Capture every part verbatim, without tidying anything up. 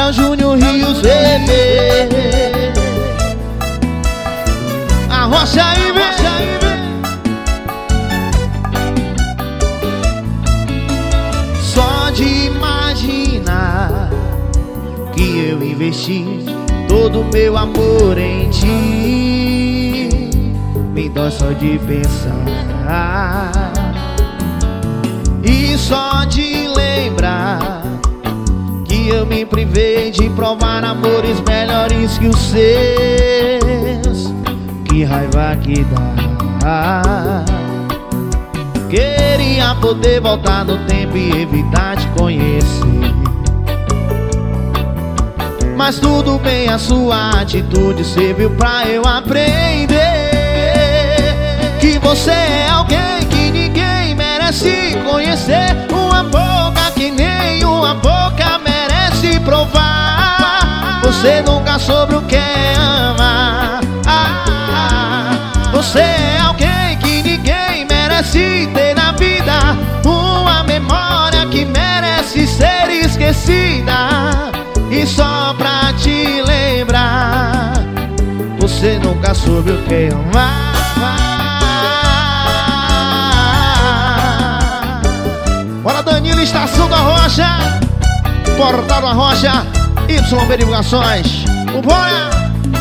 Carlos Júnior Rios Bebê. Arrocha aí, vem. Só de imaginar que eu investi todo meu amor em ti, me dói só de pensar. E só de lembrar que eu me privei de provar amores melhores que os seus, que raiva que dá. Queria poder voltar no tempo e evitar te conhecer, mas tudo bem, a sua atitude serviu pra eu aprender que você é alguém que ninguém merece conhecer. Uma boca que nem uma boca merece provar. Você nunca soube o que é amar. Ah, você é alguém que ninguém merece ter na vida. Uma memória que merece ser esquecida. E só pra te lembrar, você nunca soube o que é amar. Bora, Danilo, Estação da Rocha, Portal da Rocha, Y B Divulgações. Bora!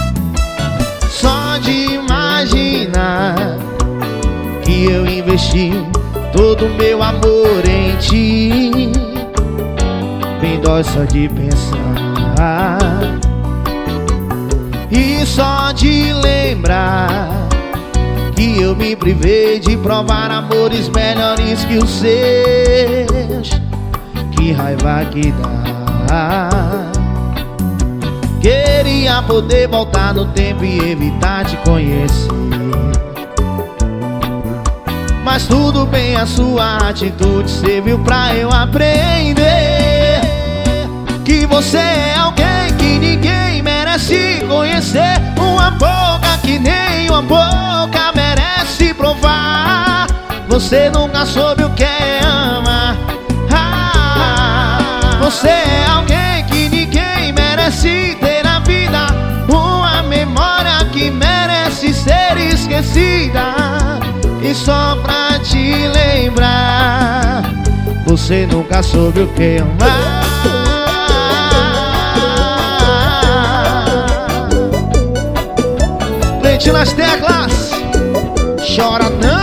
Só de imaginar que eu investi todo o meu amor em ti, me dói só de pensar. E só de lembrar que eu me privei de provar amores melhores que os seus, que raiva que dá. Queria poder voltar no tempo e evitar te conhecer, mas tudo bem, a sua atitude serviu pra eu aprender que você é alguém que ninguém merece conhecer. Uma boca que nem uma boca merece provar. Você nunca soube o que é amar. Ah, você é alguém que ninguém merece ter na vida. Uma memória que merece ser esquecida. E só pra te lembrar, você nunca soube o que é amar. Nas teclas, chora não.